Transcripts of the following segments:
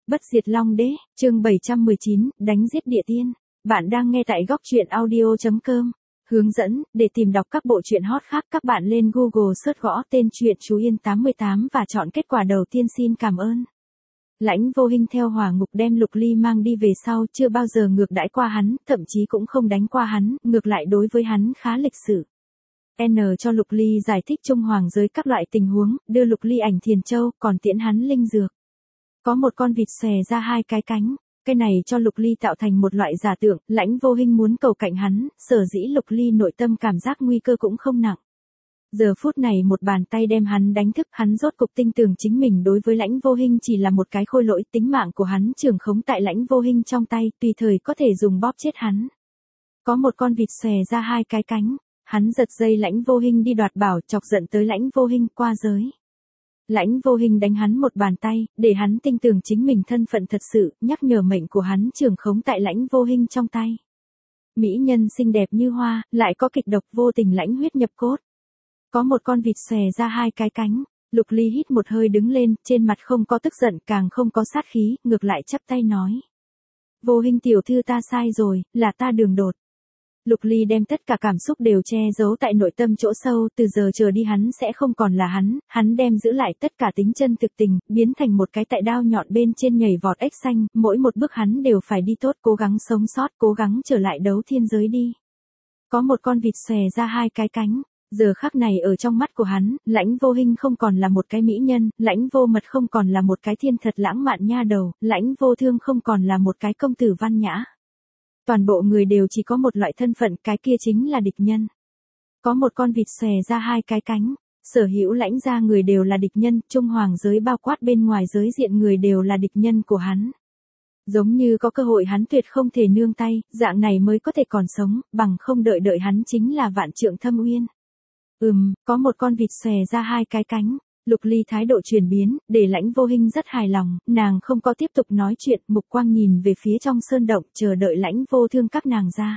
Bất diệt Long Đế, chương 719, đánh giết địa tiên. Bạn đang nghe tại góc truyện audio.com. Hướng dẫn, để tìm đọc các bộ truyện hot khác các bạn lên Google search gõ tên truyện Chú Yên 88 và chọn kết quả đầu tiên. Xin cảm ơn. Lãnh Vô Hinh theo hỏa ngục đem Lục Ly mang đi về sau, chưa bao giờ ngược đãi qua hắn, thậm chí cũng không đánh qua hắn, ngược lại đối với hắn khá lịch sự. Cho Lục Ly giải thích Trung Hoàng giới các loại tình huống, đưa Lục Ly ảnh Thiền Châu, còn tiễn hắn linh dược. Có một con vịt xòe ra hai cái cánh, cái này cho Lục Ly tạo thành một loại giả tưởng, Lãnh Vô Hinh muốn cầu cạnh hắn, sở dĩ Lục Ly nội tâm cảm giác nguy cơ cũng không nặng. Giờ phút này một bàn tay đem hắn đánh thức, hắn rốt cục tin tưởng chính mình đối với Lãnh Vô Hinh chỉ là một cái khôi lỗi, tính mạng của hắn trường khống tại Lãnh Vô Hinh trong tay, tùy thời có thể dùng bóp chết hắn. Có một con vịt xòe ra hai cái cánh, hắn giật dây Lãnh Vô Hinh đi đoạt bảo, chọc giận tới Lãnh Vô Hinh qua giới. Lãnh Vô Hinh đánh hắn một bàn tay, để hắn tin tưởng chính mình thân phận thật sự, nhắc nhở mệnh của hắn trường khống tại Lãnh Vô Hinh trong tay. Mỹ nhân xinh đẹp như hoa, lại có kịch độc vô tình lãnh huyết nhập cốt. Có một con vịt xòe ra hai cái cánh, Lục Ly hít một hơi đứng lên, trên mặt không có tức giận, càng không có sát khí, ngược lại chắp tay nói. Vô Hinh tiểu thư, ta sai rồi, là ta đường đột. Lục Ly đem tất cả cảm xúc đều che giấu tại nội tâm chỗ sâu, từ giờ trở đi hắn sẽ không còn là hắn đem giữ lại tất cả tính chân thực tình, biến thành một cái tại đao nhọn bên trên nhảy vọt ếch xanh, mỗi một bước hắn đều phải đi tốt, cố gắng sống sót, cố gắng trở lại đấu thiên giới đi. Có một con vịt xòe ra hai cái cánh, giờ khắc này ở trong mắt của hắn, Lãnh Vô Hinh không còn là một cái mỹ nhân, Lãnh Vô Mật không còn là một cái thiên thật lãng mạn nha đầu, Lãnh Vô Thương không còn là một cái công tử văn nhã. Toàn bộ người đều chỉ có một loại thân phận, cái kia chính là địch nhân. Có một con vịt xòe ra hai cái cánh, sở hữu Lãnh gia người đều là địch nhân, Trung Hoàng giới bao quát bên ngoài giới diện người đều là địch nhân của hắn. Giống như có cơ hội hắn tuyệt không thể nương tay, dạng này mới có thể còn sống, bằng không đợi hắn chính là vạn trượng thâm uyên. Có một con vịt xòe ra hai cái cánh. Lục Ly thái độ chuyển biến, để Lãnh Vô Hinh rất hài lòng, nàng không có tiếp tục nói chuyện, mục quang nhìn về phía trong sơn động, chờ đợi Lãnh Vô Thương các nàng ra.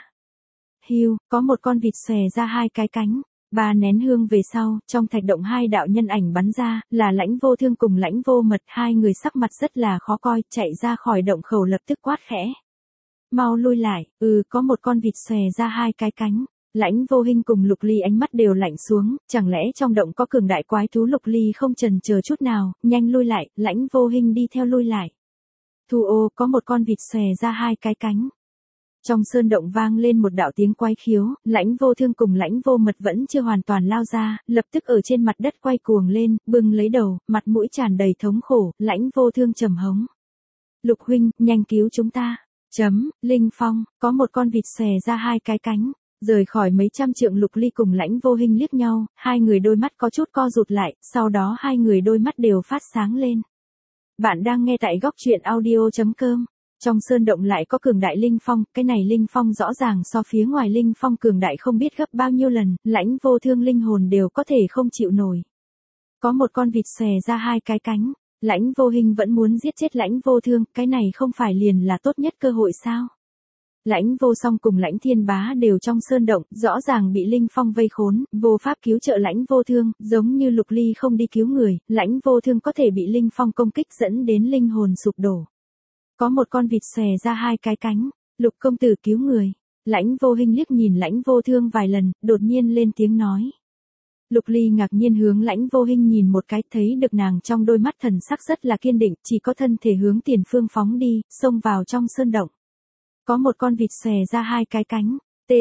Có một con vịt xòe ra hai cái cánh, 3 nén hương về sau, trong thạch động hai đạo nhân ảnh bắn ra, là Lãnh Vô Thương cùng Lãnh Vô Mật, hai người sắc mặt rất là khó coi, chạy ra khỏi động khẩu lập tức quát khẽ. Mau lui lại, có một con vịt xòe ra hai cái cánh. Lãnh Vô Hinh cùng Lục Ly ánh mắt đều lạnh xuống, chẳng lẽ trong động có cường đại quái thú? Lục Ly không chần chờ chút nào, nhanh lui lại, Lãnh Vô Hinh đi theo lui lại. Thu ô, có một con vịt xòe ra hai cái cánh. Trong sơn động vang lên một đạo tiếng quái khiếu, Lãnh Vô Thương cùng Lãnh Vô Mật vẫn chưa hoàn toàn lao ra, lập tức ở trên mặt đất quay cuồng lên, bưng lấy đầu, mặt mũi tràn đầy thống khổ, Lãnh Vô Thương trầm hống. Lục huynh, nhanh cứu chúng ta. Linh phong, có một con vịt xòe ra hai cái cánh. Rời khỏi mấy trăm trượng, Lục Ly cùng Lãnh Vô Hinh liếc nhau, hai người đôi mắt có chút co rụt lại, sau đó hai người đôi mắt đều phát sáng lên. Bạn đang nghe tại góc truyện audio.com. Trong sơn động lại có cường đại linh phong, cái này linh phong rõ ràng so phía ngoài linh phong cường đại không biết gấp bao nhiêu lần, Lãnh Vô Thương linh hồn đều có thể không chịu nổi. Có một con vịt xòe ra hai cái cánh, Lãnh Vô Hinh vẫn muốn giết chết Lãnh Vô Thương, cái này không phải liền là tốt nhất cơ hội sao? Lãnh Vô Song cùng Lãnh Thiên Bá đều trong sơn động, rõ ràng bị linh phong vây khốn, vô pháp cứu trợ Lãnh Vô Thương, giống như Lục Ly không đi cứu người, Lãnh Vô Thương có thể bị linh phong công kích dẫn đến linh hồn sụp đổ. Có một con vịt xòe ra hai cái cánh, Lục công tử cứu người. Lãnh Vô Hinh liếc nhìn Lãnh Vô Thương vài lần, đột nhiên lên tiếng nói. Lục Ly ngạc nhiên hướng Lãnh Vô Hinh nhìn một cái, thấy được nàng trong đôi mắt thần sắc rất là kiên định, chỉ có thân thể hướng tiền phương phóng đi, xông vào trong sơn động. Có một con vịt xòe ra hai cái cánh,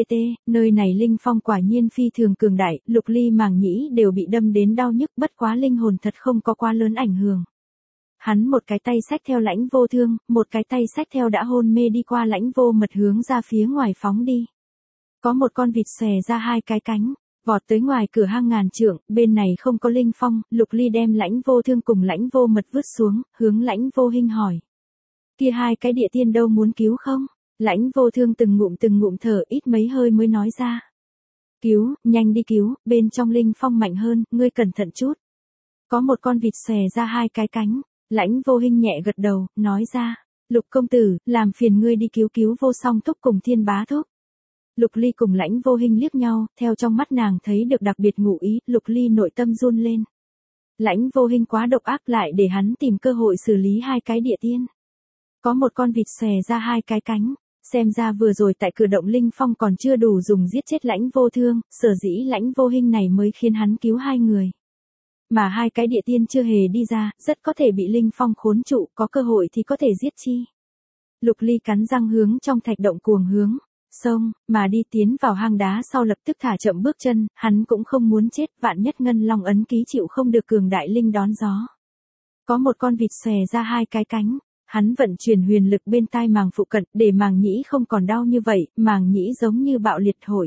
nơi này linh phong quả nhiên phi thường cường đại, Lục Ly màng nhĩ đều bị đâm đến đau nhức, bất quá linh hồn thật không có quá lớn ảnh hưởng. Hắn một cái tay xách theo Lãnh Vô Thương, một cái tay xách theo đã hôn mê đi qua Lãnh Vô Mật hướng ra phía ngoài phóng đi. Có một con vịt xòe ra hai cái cánh, vọt tới ngoài cửa hang ngàn trượng, bên này không có linh phong, Lục Ly đem Lãnh Vô Thương cùng Lãnh Vô Mật vứt xuống, hướng Lãnh Vô Hinh hỏi. Kia hai cái địa tiên đâu, muốn cứu không? Lãnh Vô Thương từng ngụm thở, ít mấy hơi mới nói ra. Cứu, nhanh đi cứu, bên trong linh phong mạnh hơn, ngươi cẩn thận chút. Có một con vịt xòe ra hai cái cánh, Lãnh Vô Hinh nhẹ gật đầu, nói ra. Lục công tử, làm phiền ngươi đi cứu Vô Song thúc cùng Thiên Bá thúc. Lục Ly cùng Lãnh Vô Hinh liếc nhau, theo trong mắt nàng thấy được đặc biệt ngụ ý, Lục Ly nội tâm run lên. Lãnh Vô Hinh quá độc ác, lại để hắn tìm cơ hội xử lý hai cái địa tiên. Có một con vịt xòe ra hai cái cánh. Xem ra vừa rồi tại cử động Linh Phong còn chưa đủ dùng giết chết Lãnh Vô Thương, sở dĩ Lãnh Vô Hinh này mới khiến hắn cứu hai người. Mà hai cái địa tiên chưa hề đi ra, rất có thể bị Linh Phong khốn trụ, có cơ hội thì có thể giết chi. Lục Ly cắn răng hướng trong thạch động cuồng hướng, xông, mà đi tiến vào hang đá sau lập tức thả chậm bước chân, hắn cũng không muốn chết, vạn nhất Ngân Long ấn ký chịu không được cường đại linh đón gió. Có một con vịt xòe ra hai cái cánh. Hắn vận chuyển huyền lực bên tai màng phụ cận để màng nhĩ không còn đau như vậy, màng nhĩ giống như bạo liệt thổi.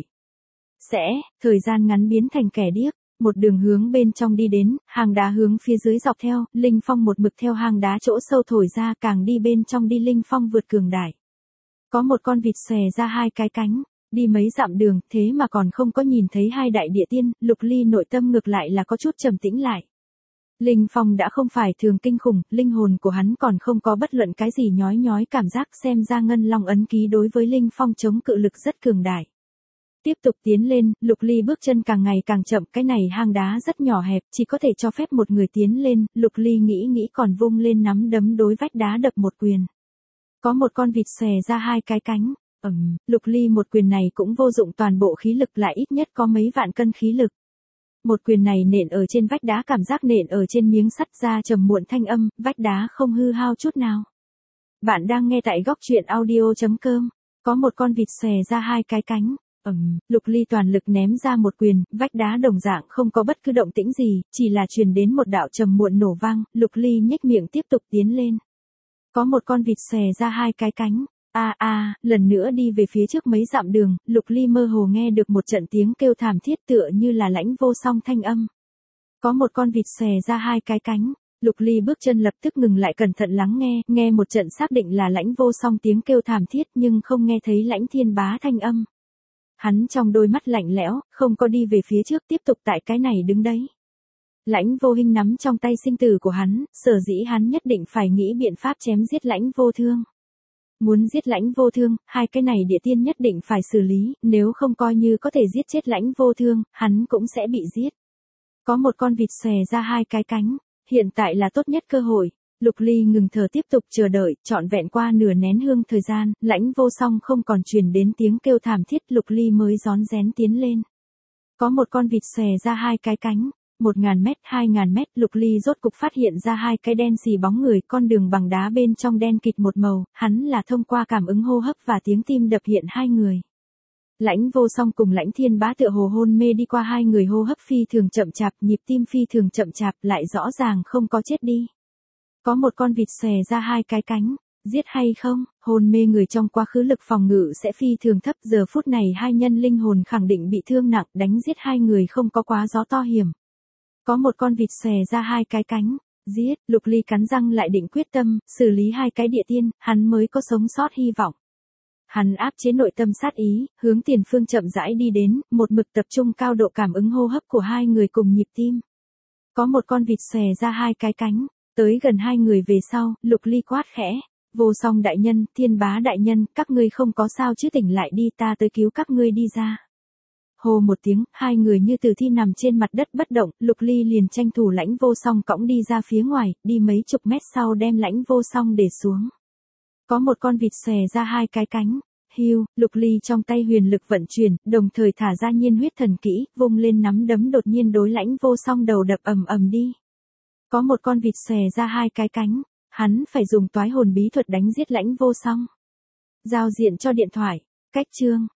Thời gian ngắn biến thành kẻ điếc, một đường hướng bên trong đi đến, hang đá hướng phía dưới dọc theo, Linh Phong một mực theo hang đá chỗ sâu thổi ra càng đi bên trong đi Linh Phong vượt cường đại. Có một con vịt xòe ra hai cái cánh, đi mấy dặm đường, thế mà còn không có nhìn thấy hai đại địa tiên, Lục Ly nội tâm ngược lại là có chút trầm tĩnh lại. Linh Phong đã không phải thường kinh khủng, linh hồn của hắn còn không có bất luận cái gì nhói nhói cảm giác xem ra Ngân Long ấn ký đối với Linh Phong chống cự lực rất cường đại. Tiếp tục tiến lên, Lục Ly bước chân càng ngày càng chậm, cái này hang đá rất nhỏ hẹp, chỉ có thể cho phép một người tiến lên, Lục Ly nghĩ còn vung lên nắm đấm đối vách đá đập một quyền. Có một con vịt xòe ra hai cái cánh, Lục Ly một quyền này cũng vô dụng toàn bộ khí lực lại ít nhất có mấy vạn cân khí lực. Một quyền này nện ở trên vách đá cảm giác nện ở trên miếng sắt ra trầm muộn thanh âm, vách đá không hư hao chút nào. Bạn đang nghe tại góc truyện audio.com, có một con vịt xòe ra hai cái cánh. Lục Ly toàn lực ném ra một quyền, vách đá đồng dạng không có bất cứ động tĩnh gì, chỉ là truyền đến một đạo trầm muộn nổ vang, Lục Ly nhếch miệng tiếp tục tiến lên. Có một con vịt xòe ra hai cái cánh. Lần nữa đi về phía trước mấy dặm đường, Lục Ly mơ hồ nghe được một trận tiếng kêu thảm thiết tựa như là Lãnh Vô Song thanh âm. Có một con vịt xòe ra hai cái cánh, Lục Ly bước chân lập tức ngừng lại cẩn thận lắng nghe một trận xác định là Lãnh Vô Song tiếng kêu thảm thiết nhưng không nghe thấy Lãnh Thiên Bá thanh âm. Hắn trong đôi mắt lạnh lẽo, không có đi về phía trước tiếp tục tại cái này đứng đấy. Lãnh Vô Hinh nắm trong tay sinh tử của hắn, sở dĩ hắn nhất định phải nghĩ biện pháp chém giết Lãnh Vô Thương. Muốn giết Lãnh Vô Thương, hai cái này địa tiên nhất định phải xử lý, nếu không coi như có thể giết chết Lãnh Vô Thương, hắn cũng sẽ bị giết. Có một con vịt xòe ra hai cái cánh, hiện tại là tốt nhất cơ hội. Lục Ly ngừng thở tiếp tục chờ đợi, trọn vẹn qua nửa nén hương thời gian, Lãnh Vô Song không còn truyền đến tiếng kêu thảm thiết, Lục Ly mới rón rén tiến lên. Có một con vịt xòe ra hai cái cánh. 1000 mét, 2000 mét, Lục Ly rốt cục phát hiện ra hai cái đen xì bóng người, con đường bằng đá bên trong đen kịt một màu, hắn là thông qua cảm ứng hô hấp và tiếng tim đập hiện hai người. Lãnh Vô Song cùng Lãnh Thiên Bá tựa hồ hôn mê đi qua hai người hô hấp phi thường chậm chạp, nhịp tim phi thường chậm chạp, lại rõ ràng không có chết đi. Có một con vịt xòe ra hai cái cánh. Giết hay không, hôn mê người trong quá khứ lực phòng ngự sẽ phi thường thấp, giờ phút này hai nhân linh hồn khẳng định bị thương nặng, đánh giết hai người không có quá gió to hiểm. Có một con vịt xòe ra hai cái cánh, giết, Lục Ly cắn răng lại định quyết tâm, xử lý hai cái địa tiên, hắn mới có sống sót hy vọng. Hắn áp chế nội tâm sát ý, hướng tiền phương chậm rãi đi đến, một mực tập trung cao độ cảm ứng hô hấp của hai người cùng nhịp tim. Có một con vịt xòe ra hai cái cánh, tới gần hai người về sau, Lục Ly quát khẽ, Vô Song đại nhân, Thiên Bá đại nhân, các ngươi không có sao chứ, tỉnh lại đi, ta tới cứu các ngươi đi ra. Hô một tiếng, hai người như tử thi nằm trên mặt đất bất động, Lục Ly liền tranh thủ Lãnh Vô Song cõng đi ra phía ngoài, đi mấy chục mét sau đem Lãnh Vô Song để xuống. Có một con vịt xòe ra hai cái cánh, Lục Ly trong tay huyền lực vận chuyển, đồng thời thả ra nhiên huyết thần kỹ, vung lên nắm đấm đột nhiên đối Lãnh Vô Song đầu đập ầm đi. Có một con vịt xòe ra hai cái cánh, hắn phải dùng toái hồn bí thuật đánh giết Lãnh Vô Song. Giao diện cho điện thoại, cách chương.